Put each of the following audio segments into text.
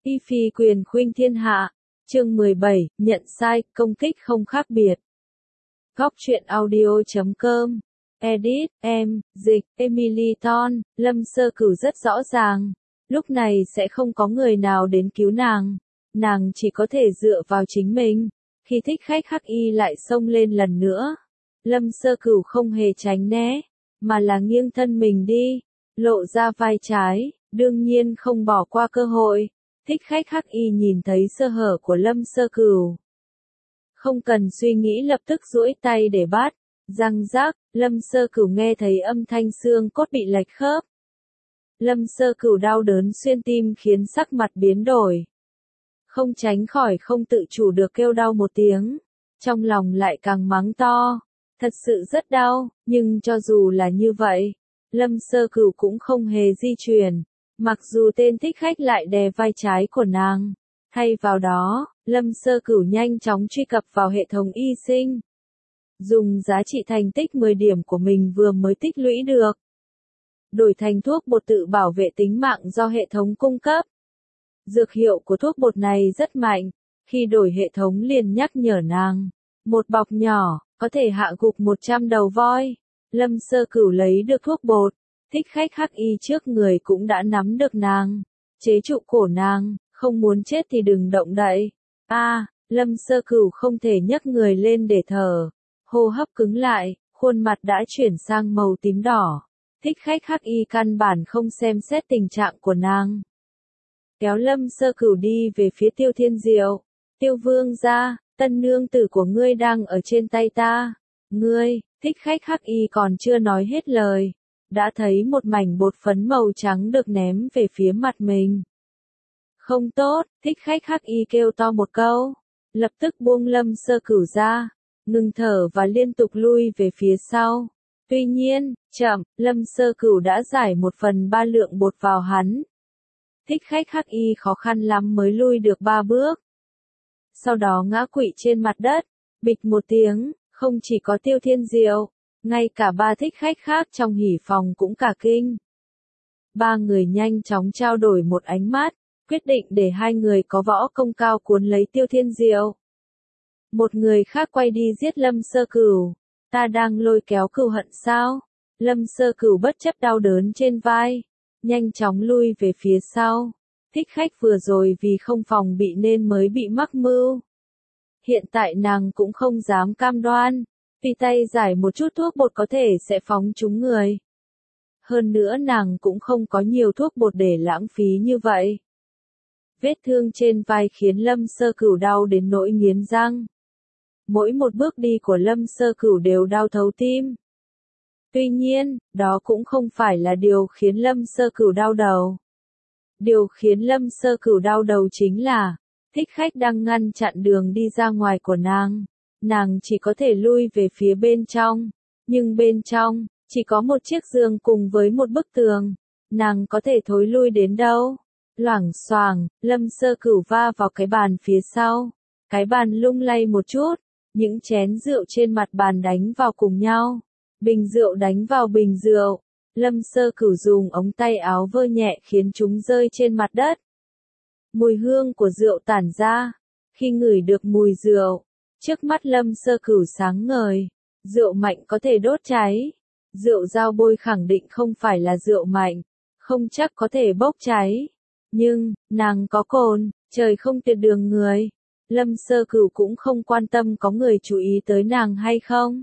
Y phi quyền khuynh thiên hạ. Chương 17, nhận sai, công kích không khác biệt. Góc truyện audio.com. Edit, dịch, Emily Ton, Lâm Sơ Cửu rất rõ ràng. Lúc này sẽ không có người nào đến cứu nàng. Nàng chỉ có thể dựa vào chính mình. Khi thích khách hắc y lại xông lên lần nữa. Lâm Sơ Cửu không hề tránh né, mà là nghiêng thân mình đi, lộ ra vai trái, đương nhiên không bỏ qua cơ hội. Thích khách hắc y nhìn thấy sơ hở của Lâm Sơ Cửu. Không cần suy nghĩ lập tức duỗi tay để bắt, răng rác, Lâm Sơ Cửu nghe thấy âm thanh xương cốt bị lệch khớp. Lâm Sơ Cửu đau đớn xuyên tim khiến sắc mặt biến đổi. Không tránh khỏi không tự chủ được kêu đau một tiếng, trong lòng lại càng mắng to. Thật sự rất đau, nhưng cho dù là như vậy, Lâm Sơ Cửu cũng không hề di chuyển, mặc dù tên thích khách lại đè vai trái của nàng. Thay vào đó, Lâm Sơ Cửu nhanh chóng truy cập vào hệ thống y sinh. Dùng giá trị thành tích 10 điểm của mình vừa mới tích lũy được. Đổi thành thuốc bột tự bảo vệ tính mạng do hệ thống cung cấp. Dược hiệu của thuốc bột này rất mạnh, khi đổi hệ thống liền nhắc nhở nàng. Một bọc nhỏ, có thể hạ gục 100 đầu voi. Lâm Sơ Cửu lấy được thuốc bột, thích khách hắc y trước người cũng đã nắm được nàng, chế trụ cổ nàng, không muốn chết thì đừng động đậy. Lâm Sơ Cửu không thể nhấc người lên để thở, hô hấp cứng lại, khuôn mặt đã chuyển sang màu tím đỏ. Thích khách hắc y căn bản không xem xét tình trạng của nàng. Kéo Lâm Sơ Cửu đi về phía Tiêu Thiên Diệu. Tiêu vương gia, tân nương tử của ngươi đang ở trên tay ta. Ngươi, thích khách hắc y còn chưa nói hết lời, đã thấy một mảnh bột phấn màu trắng được ném về phía mặt mình. Không tốt, thích khách hắc y kêu to một câu, lập tức buông Lâm Sơ Cửu ra, ngừng thở và liên tục lui về phía sau. Tuy nhiên, chậm, Lâm Sơ Cửu đã giải 1/3 lượng bột vào hắn. Thích khách hắc y khó khăn lắm mới lui được 3 bước. Sau đó ngã quỵ trên mặt đất, bịch một tiếng, không chỉ có Tiêu Thiên Diệu, ngay cả 3 thích khách khác trong hỉ phòng cũng cả kinh. 3 người nhanh chóng trao đổi một ánh mắt, quyết định để 2 người có võ công cao cuốn lấy Tiêu Thiên Diệu. Một người khác quay đi giết Lâm Sơ Cửu. Ta đang lôi kéo cừu hận sao? Lâm Sơ Cửu bất chấp đau đớn trên vai, nhanh chóng lui về phía sau. Thích khách vừa rồi vì không phòng bị nên mới bị mắc mưu. Hiện tại nàng cũng không dám cam đoan, vì tay giải một chút thuốc bột có thể sẽ phóng trúng người. Hơn nữa nàng cũng không có nhiều thuốc bột để lãng phí như vậy. Vết thương trên vai khiến Lâm Sơ Cửu đau đến nỗi nghiến răng. Mỗi một bước đi của Lâm Sơ Cửu đều đau thấu tim. Tuy nhiên, đó cũng không phải là điều khiến Lâm Sơ Cửu đau đầu. Điều khiến Lâm Sơ Cửu đau đầu chính là, thích khách đang ngăn chặn đường đi ra ngoài của nàng. Nàng chỉ có thể lui về phía bên trong, nhưng bên trong, chỉ có một chiếc giường cùng với một bức tường. Nàng có thể thối lui đến đâu? Loảng xoảng, Lâm Sơ Cửu va vào cái bàn phía sau. Cái bàn lung lay một chút, những chén rượu trên mặt bàn đánh vào cùng nhau. Bình rượu đánh vào bình rượu. Lâm Sơ Cửu dùng ống tay áo vơ nhẹ khiến chúng rơi trên mặt đất. Mùi hương của rượu tản ra. Khi ngửi được mùi rượu, trước mắt Lâm Sơ Cửu sáng ngời. Rượu mạnh có thể đốt cháy. Rượu dao bôi khẳng định không phải là rượu mạnh, không chắc có thể bốc cháy. Nhưng, nàng có cồn, trời không tuyệt đường người. Lâm Sơ Cửu cũng không quan tâm có người chú ý tới nàng hay không.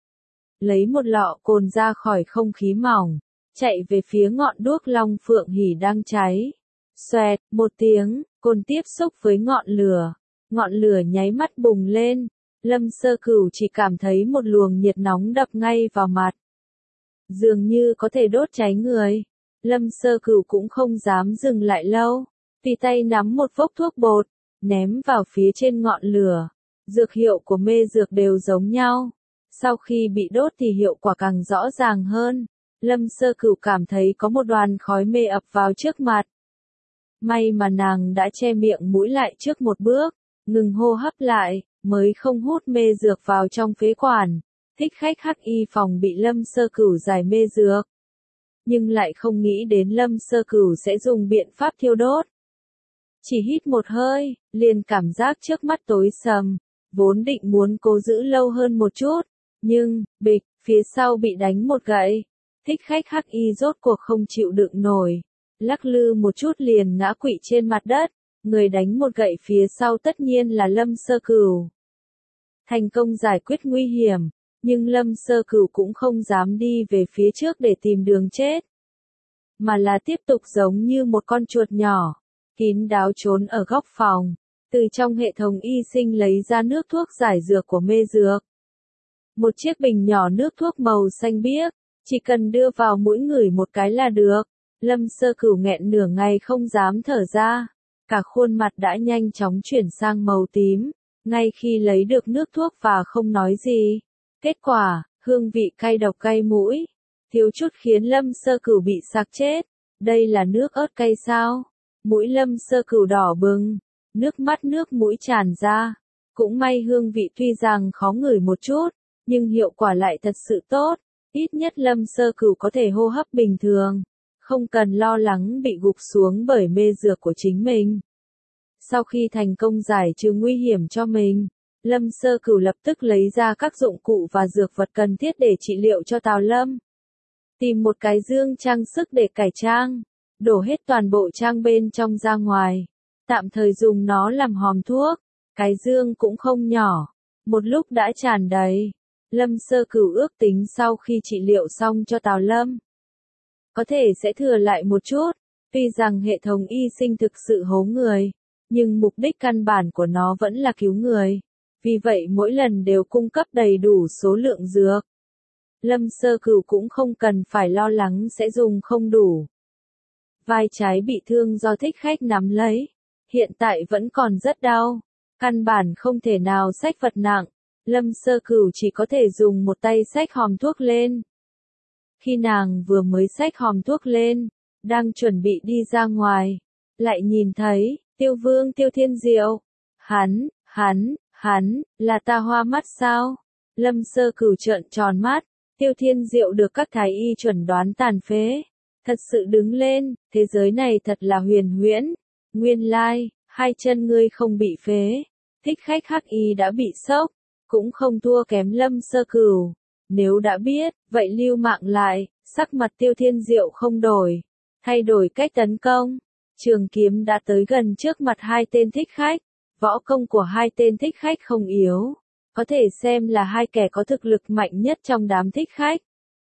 Lấy một lọ cồn ra khỏi không khí mỏng, chạy về phía ngọn đuốc long phượng hỉ đang cháy. Xoẹt, một tiếng, cồn tiếp xúc với ngọn lửa nháy mắt bùng lên. Lâm Sơ Cửu chỉ cảm thấy một luồng nhiệt nóng đập ngay vào mặt. Dường như có thể đốt cháy người. Lâm Sơ Cửu cũng không dám dừng lại lâu, tùy tay nắm một vốc thuốc bột, ném vào phía trên ngọn lửa. Dược hiệu của mê dược đều giống nhau. Sau khi bị đốt thì hiệu quả càng rõ ràng hơn. Lâm Sơ Cửu cảm thấy có một đoàn khói mê ập vào trước mặt. May mà nàng đã che miệng mũi lại trước một bước, ngừng hô hấp lại, mới không hút mê dược vào trong phế quản. Thích khách hắc y phòng bị Lâm Sơ Cửu giải mê dược, nhưng lại không nghĩ đến Lâm Sơ Cửu sẽ dùng biện pháp thiêu đốt. Chỉ hít một hơi, liền cảm giác trước mắt tối sầm, vốn định muốn cố giữ lâu hơn một chút, nhưng, bịch, phía sau bị đánh một gậy. Thích khách hắc y rốt cuộc không chịu đựng nổi, lắc lư một chút liền ngã quỵ trên mặt đất, người đánh một gậy phía sau tất nhiên là Lâm Sơ Cửu. Thành công giải quyết nguy hiểm, nhưng Lâm Sơ Cửu cũng không dám đi về phía trước để tìm đường chết, mà là tiếp tục giống như một con chuột nhỏ, kín đáo trốn ở góc phòng, từ trong hệ thống y sinh lấy ra nước thuốc giải dược của mê dược. Một chiếc bình nhỏ nước thuốc màu xanh biếc, chỉ cần đưa vào mũi ngửi một cái là được. Lâm Sơ Cửu nghẹn nửa ngày không dám thở ra, cả khuôn mặt đã nhanh chóng chuyển sang màu tím, ngay khi lấy được nước thuốc và không nói gì. Kết quả, hương vị cay độc cay mũi, thiếu chút khiến Lâm Sơ Cửu bị sặc chết. Đây là nước ớt cay sao? Mũi Lâm Sơ Cửu đỏ bừng, nước mắt nước mũi tràn ra. Cũng may hương vị tuy rằng khó ngửi một chút, nhưng hiệu quả lại thật sự tốt. Ít nhất Lâm Sơ Cửu có thể hô hấp bình thường, không cần lo lắng bị gục xuống bởi mê dược của chính mình. Sau khi thành công giải trừ nguy hiểm cho mình, Lâm Sơ Cửu lập tức lấy ra các dụng cụ và dược vật cần thiết để trị liệu cho Tào Lâm. Tìm một cái dương trang sức để cải trang, đổ hết toàn bộ trang bên trong ra ngoài, tạm thời dùng nó làm hòm thuốc. Cái dương cũng không nhỏ, một lúc đã tràn đầy. Lâm Sơ Cửu ước tính sau khi trị liệu xong cho Tào Lâm, có thể sẽ thừa lại một chút. Tuy rằng hệ thống y sinh thực sự hố người, nhưng mục đích căn bản của nó vẫn là cứu người. Vì vậy mỗi lần đều cung cấp đầy đủ số lượng dược. Lâm Sơ Cửu cũng không cần phải lo lắng sẽ dùng không đủ. Vai trái bị thương do thích khách nắm lấy, hiện tại vẫn còn rất đau, căn bản không thể nào xách vật nặng. Lâm Sơ Cửu chỉ có thể dùng một tay xách hòm thuốc lên. Khi nàng vừa mới xách hòm thuốc lên, đang chuẩn bị đi ra ngoài, lại nhìn thấy, Tiêu Vương Tiêu Thiên Diệu. Hắn, là ta hoa mắt sao? Lâm Sơ Cửu trợn tròn mắt, Tiêu Thiên Diệu được các thái y chuẩn đoán tàn phế. Thật sự đứng lên, thế giới này thật là huyền huyễn. Nguyên lai, hai chân ngươi không bị phế. Thích khách hắc y đã bị sốc, cũng không thua kém Lâm Sơ Cửu. Nếu đã biết, vậy lưu mạng lại. Sắc mặt Tiêu Thiên Diệu không đổi, thay đổi cách tấn công. Trường kiếm đã tới gần trước mặt hai tên thích khách. Võ công của hai tên thích khách không yếu, có thể xem là hai kẻ có thực lực mạnh nhất trong đám thích khách.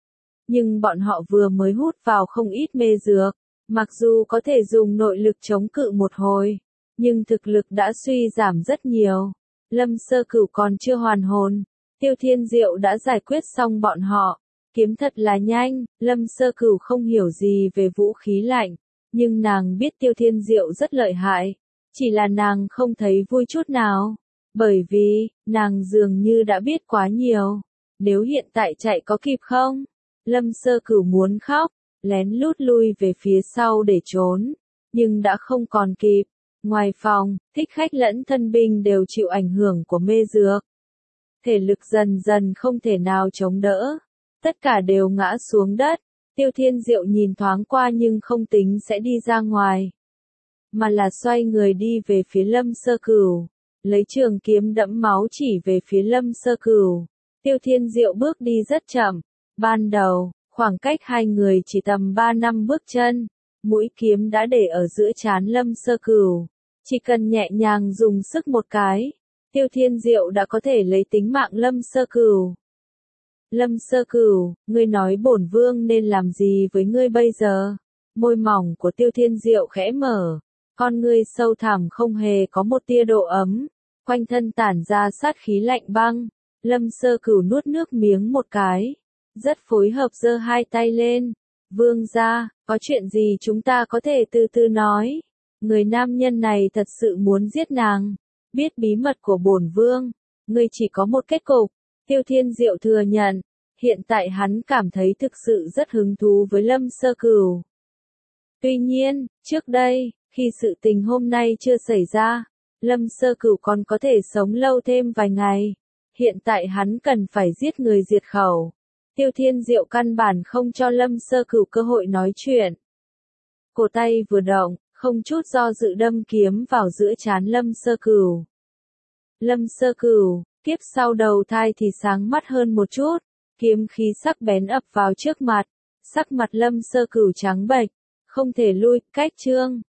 Nhưng bọn họ vừa mới hút vào không ít mê dược, mặc dù có thể dùng nội lực chống cự một hồi, nhưng thực lực đã suy giảm rất nhiều. Lâm Sơ Cửu còn chưa hoàn hồn, Tiêu Thiên Diệu đã giải quyết xong bọn họ. Kiếm thật là nhanh. Lâm Sơ Cửu không hiểu gì về vũ khí lạnh, nhưng nàng biết Tiêu Thiên Diệu rất lợi hại. Chỉ là nàng không thấy vui chút nào, bởi vì, nàng dường như đã biết quá nhiều. Nếu hiện tại chạy có kịp không? Lâm Sơ Cửu muốn khóc, lén lút lui về phía sau để trốn, nhưng đã không còn kịp. Ngoài phòng, thích khách lẫn thân binh đều chịu ảnh hưởng của mê dược. Thể lực dần dần không thể nào chống đỡ. Tất cả đều ngã xuống đất. Tiêu Thiên Diệu nhìn thoáng qua nhưng không tính sẽ đi ra ngoài, mà là xoay người đi về phía Lâm Sơ Cửu, lấy trường kiếm đẫm máu chỉ về phía Lâm Sơ Cửu. Tiêu Thiên Diệu bước đi rất chậm. Ban đầu, khoảng cách hai người chỉ tầm 3 năm bước chân. Mũi kiếm đã để ở giữa trán Lâm Sơ Cửu. Chỉ cần nhẹ nhàng dùng sức một cái, Tiêu Thiên Diệu đã có thể lấy tính mạng Lâm Sơ Cửu. Lâm Sơ Cửu, ngươi nói bổn vương nên làm gì với ngươi bây giờ? Môi mỏng của Tiêu Thiên Diệu khẽ mở, con ngươi sâu thẳm không hề có một tia độ ấm, quanh thân tản ra sát khí lạnh băng. Lâm Sơ Cửu nuốt nước miếng một cái, rất phối hợp giơ hai tay lên. Vương gia, có chuyện gì chúng ta có thể từ từ nói. Người nam nhân này thật sự muốn giết nàng. Biết bí mật của bổn vương, ngươi chỉ có một kết cục. Tiêu Thiên Diệu thừa nhận, hiện tại hắn cảm thấy thực sự rất hứng thú với Lâm Sơ Cửu. Tuy nhiên, trước đây, khi sự tình hôm nay chưa xảy ra, Lâm Sơ Cửu còn có thể sống lâu thêm vài ngày. Hiện tại hắn cần phải giết người diệt khẩu. Tiêu Thiên Diệu căn bản không cho Lâm Sơ Cửu cơ hội nói chuyện. Cổ tay vừa động, không chút do dự đâm kiếm vào giữa trán Lâm Sơ Cửu. Lâm Sơ Cửu, tiếp sau đầu thai thì sáng mắt hơn một chút, kiếm khí sắc bén ập vào trước mặt, sắc mặt Lâm Sơ Cửu trắng bệch, không thể lui, cách chương.